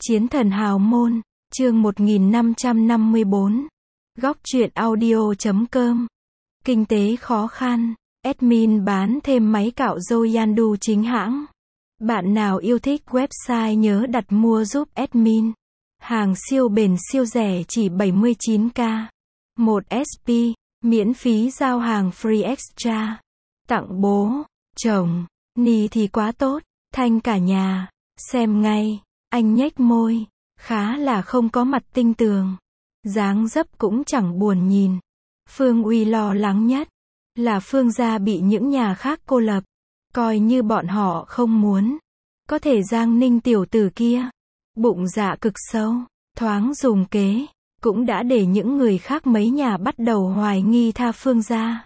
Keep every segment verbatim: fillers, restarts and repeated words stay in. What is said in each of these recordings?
Chiến thần hào môn, chương một nghìn năm trăm năm mươi bốn. Góc truyện audio chấm com. Kinh tế khó khăn, admin bán thêm máy cạo râu Yandu chính hãng. Bạn nào yêu thích website nhớ đặt mua giúp admin. Hàng siêu bền siêu rẻ chỉ bảy mươi chín k. một ét pê, miễn phí giao hàng free extra. Tặng bố, chồng, ni thì quá tốt, thanh cả nhà, xem ngay. Anh nhếch môi, khá là không có mặt tinh tường. Dáng dấp cũng chẳng buồn nhìn. Phương Uy lo lắng nhất là Phương gia bị những nhà khác cô lập, coi như bọn họ không muốn. Có thể Giang Ninh tiểu tử kia, bụng dạ cực sâu, thoáng dùng kế, cũng đã để những người khác mấy nhà bắt đầu hoài nghi tha Phương gia.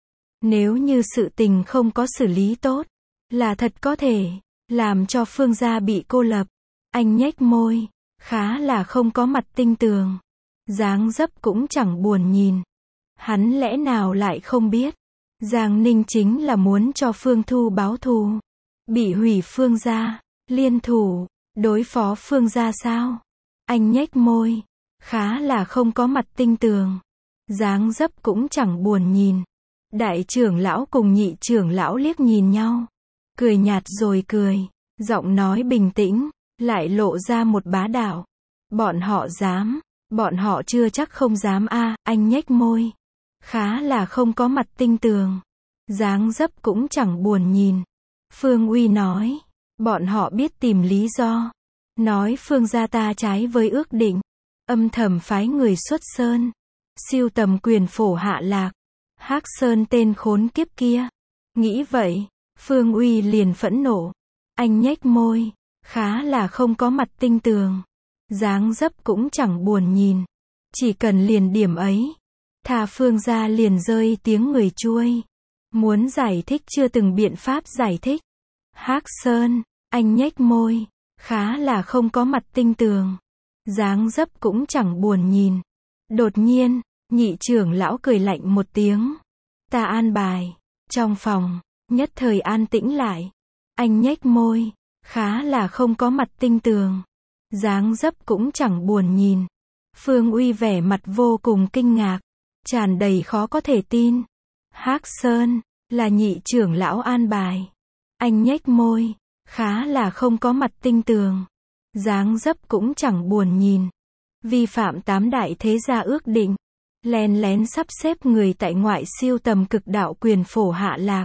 Nếu như sự tình không có xử lý tốt, là thật có thể làm cho Phương gia bị cô lập. Anh nhếch môi, khá là không có mặt tinh tường. Dáng dấp cũng chẳng buồn nhìn. Hắn lẽ nào lại không biết, Giang Ninh chính là muốn cho Phương Thu báo thù. Bị hủy Phương gia, liên thủ, đối phó Phương gia sao? Anh nhếch môi, khá là không có mặt tinh tường. Dáng dấp cũng chẳng buồn nhìn. Đại trưởng lão cùng nhị trưởng lão liếc nhìn nhau, cười nhạt rồi cười, giọng nói bình tĩnh, lại lộ ra một bá đạo. Bọn họ dám, bọn họ chưa chắc không dám a. À, anh nhếch môi, khá là không có mặt tinh tường. Dáng dấp cũng chẳng buồn nhìn. Phương Uy nói, bọn họ biết tìm lý do, nói Phương gia ta trái với ước định, âm thầm phái người xuất sơn, siêu tầm quyền phổ Hạ Lạc, Hắc Sơn tên khốn kiếp kia. Nghĩ vậy, Phương Uy liền phẫn nộ. Anh nhếch môi, khá là không có mặt tinh tường. Dáng dấp cũng chẳng buồn nhìn. Chỉ cần liền điểm ấy, thà Phương gia liền rơi tiếng người chuôi. Muốn giải thích chưa từng biện pháp giải thích. Hắc Sơn, anh nhếch môi, khá là không có mặt tinh tường. Dáng dấp cũng chẳng buồn nhìn. Đột nhiên, nhị trưởng lão cười lạnh một tiếng. Ta an bài. Trong phòng, nhất thời an tĩnh lại. Anh nhếch môi, khá là không có mặt tinh tường. Dáng dấp cũng chẳng buồn nhìn. Phương Uy vẻ mặt vô cùng kinh ngạc, tràn đầy khó có thể tin. Hắc Sơn, là nhị trưởng lão an bài. Anh nhếch môi, khá là không có mặt tinh tường. Dáng dấp cũng chẳng buồn nhìn. Vi phạm tám đại thế gia ước định, len lén sắp xếp người tại ngoại siêu tầm cực đạo quyền phổ Hạ Lạc.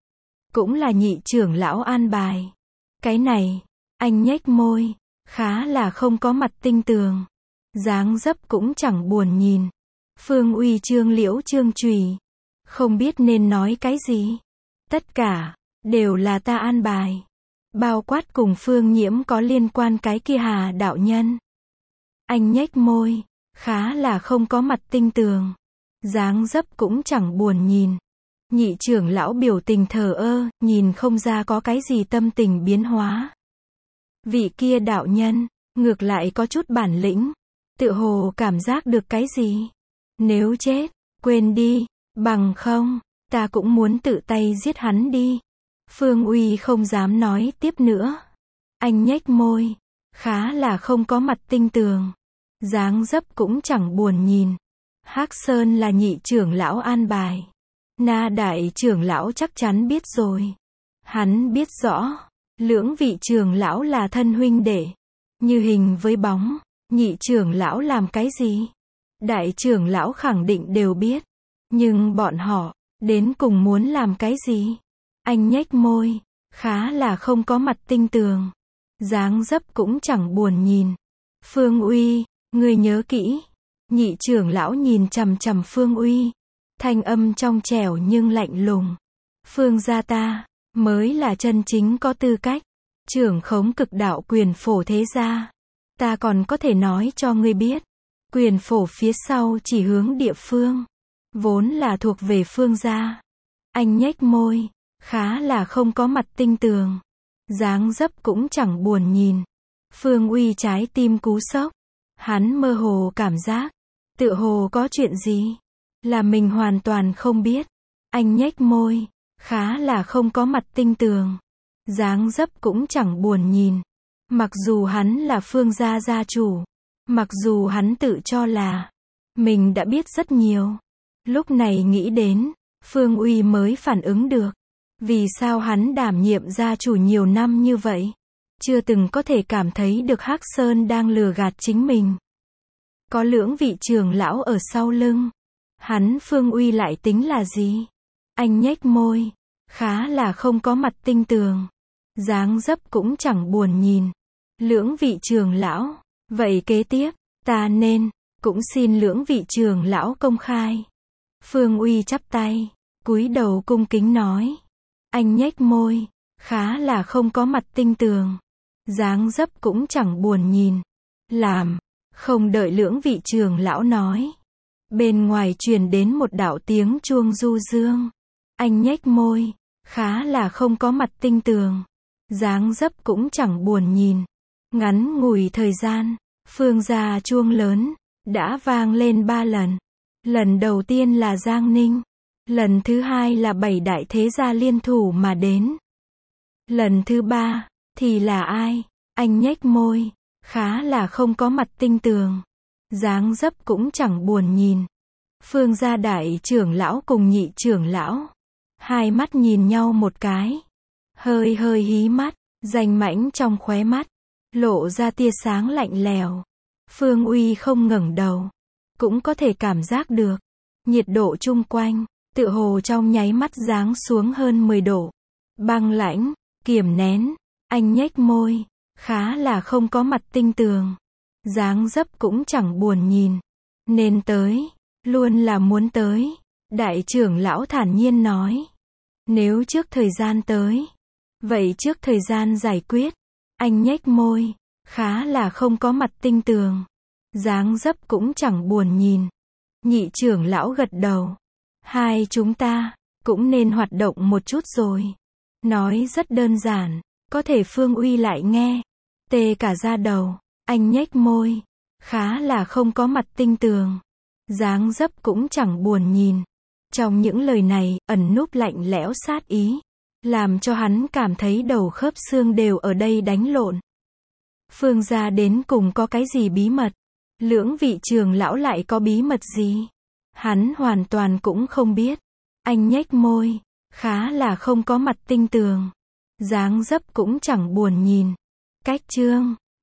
Cũng là nhị trưởng lão an bài. Cái này, anh nhếch môi, khá là không có mặt tinh tường. Dáng dấp cũng chẳng buồn nhìn. Phương Uy trương liễu trương chùy, không biết nên nói cái gì. Tất cả, đều là ta an bài. Bao quát cùng Phương Nhiễm có liên quan cái kia Hà đạo nhân. Anh nhếch môi, khá là không có mặt tinh tường. Dáng dấp cũng chẳng buồn nhìn. Nhị trưởng lão biểu tình thờ ơ, nhìn không ra có cái gì tâm tình biến hóa. Vị kia đạo nhân, ngược lại có chút bản lĩnh. Tự hồ cảm giác được cái gì. Nếu chết, quên đi, bằng không, ta cũng muốn tự tay giết hắn đi. Phương Uy không dám nói tiếp nữa. Anh nhếch môi, khá là không có mặt tinh tường. Dáng dấp cũng chẳng buồn nhìn. Hắc Sơn là nhị trưởng lão an bài. Na đại trưởng lão chắc chắn biết rồi. Hắn biết rõ, lưỡng vị trưởng lão là thân huynh đệ, như hình với bóng. Nhị trưởng lão làm cái gì? Đại trưởng lão khẳng định đều biết. Nhưng bọn họ, đến cùng muốn làm cái gì? Anh nhếch môi, khá là không có mặt tinh tường. Dáng dấp cũng chẳng buồn nhìn. Phương Uy, ngươi nhớ kỹ. Nhị trưởng lão nhìn chằm chằm Phương Uy. Thanh âm trong trẻo nhưng lạnh lùng. Phương gia ta, mới là chân chính có tư cách trưởng khống cực đạo quyền phổ thế gia. Ta còn có thể nói cho ngươi biết. Quyền phổ phía sau chỉ hướng địa phương, vốn là thuộc về Phương gia. Anh nhếch môi, khá là không có mặt tinh tường. Dáng dấp cũng chẳng buồn nhìn. Phương Uy trái tim cú sốc. Hắn mơ hồ cảm giác, tựa hồ có chuyện gì, là mình hoàn toàn không biết. Anh nhếch môi, khá là không có mặt tinh tường. Dáng dấp cũng chẳng buồn nhìn. Mặc dù hắn là Phương gia gia chủ, mặc dù hắn tự cho là mình đã biết rất nhiều. Lúc này nghĩ đến, Phương Uy mới phản ứng được. Vì sao hắn đảm nhiệm gia chủ nhiều năm như vậy? Chưa từng có thể cảm thấy được Hắc Sơn đang lừa gạt chính mình. Có lưỡng vị trưởng lão ở sau lưng. Hắn Phương Uy lại tính là gì? Anh nhếch môi, khá là không có mặt tinh tường. Dáng dấp cũng chẳng buồn nhìn. Lưỡng vị trưởng lão, vậy kế tiếp, ta nên, cũng xin lưỡng vị trưởng lão công khai. Phương Uy chắp tay, cúi đầu cung kính nói. Anh nhếch môi, khá là không có mặt tinh tường. Dáng dấp cũng chẳng buồn nhìn. Làm, không đợi lưỡng vị trưởng lão nói. Bên ngoài truyền đến một đạo tiếng chuông du dương. Anh nhếch môi, khá là không có mặt tinh tường. Dáng dấp cũng chẳng buồn nhìn. Ngắn ngủi thời gian, Phương gia chuông lớn, đã vang lên ba lần. Lần đầu tiên là Giang Ninh. Lần thứ hai là bảy đại thế gia liên thủ mà đến. Lần thứ ba, thì là ai? Anh nhếch môi, khá là không có mặt tinh tường. Dáng dấp cũng chẳng buồn nhìn. Phương gia đại trưởng lão cùng nhị trưởng lão. Hai mắt nhìn nhau một cái. Hơi hơi hí mắt, danh mãnh trong khóe mắt. Lộ ra tia sáng lạnh lèo. Phương Uy không ngẩng đầu. Cũng có thể cảm giác được. Nhiệt độ chung quanh, tựa hồ trong nháy mắt giáng xuống hơn mười độ. Băng lãnh, kiềm nén. Anh nhếch môi, khá là không có mặt tinh tường. Dáng dấp cũng chẳng buồn nhìn. Nên tới, luôn là muốn tới. Đại trưởng lão thản nhiên nói. Nếu trước thời gian tới, vậy trước thời gian giải quyết. Anh nhếch môi, khá là không có mặt tinh tường. Dáng dấp cũng chẳng buồn nhìn. Nhị trưởng lão gật đầu. Hai chúng ta, cũng nên hoạt động một chút rồi. Nói rất đơn giản, có thể Phương Uy lại nghe. Tê cả da đầu, anh nhếch môi, khá là không có mặt tinh tường. Dáng dấp cũng chẳng buồn nhìn. Trong những lời này, ẩn núp lạnh lẽo sát ý. Làm cho hắn cảm thấy đầu khớp xương đều ở đây đánh lộn. Phương gia đến cùng có cái gì bí mật? Lưỡng vị trưởng lão lại có bí mật gì? Hắn hoàn toàn cũng không biết. Anh nhếch môi, khá là không có mặt tinh tường. Dáng dấp cũng chẳng buồn nhìn. Cách chương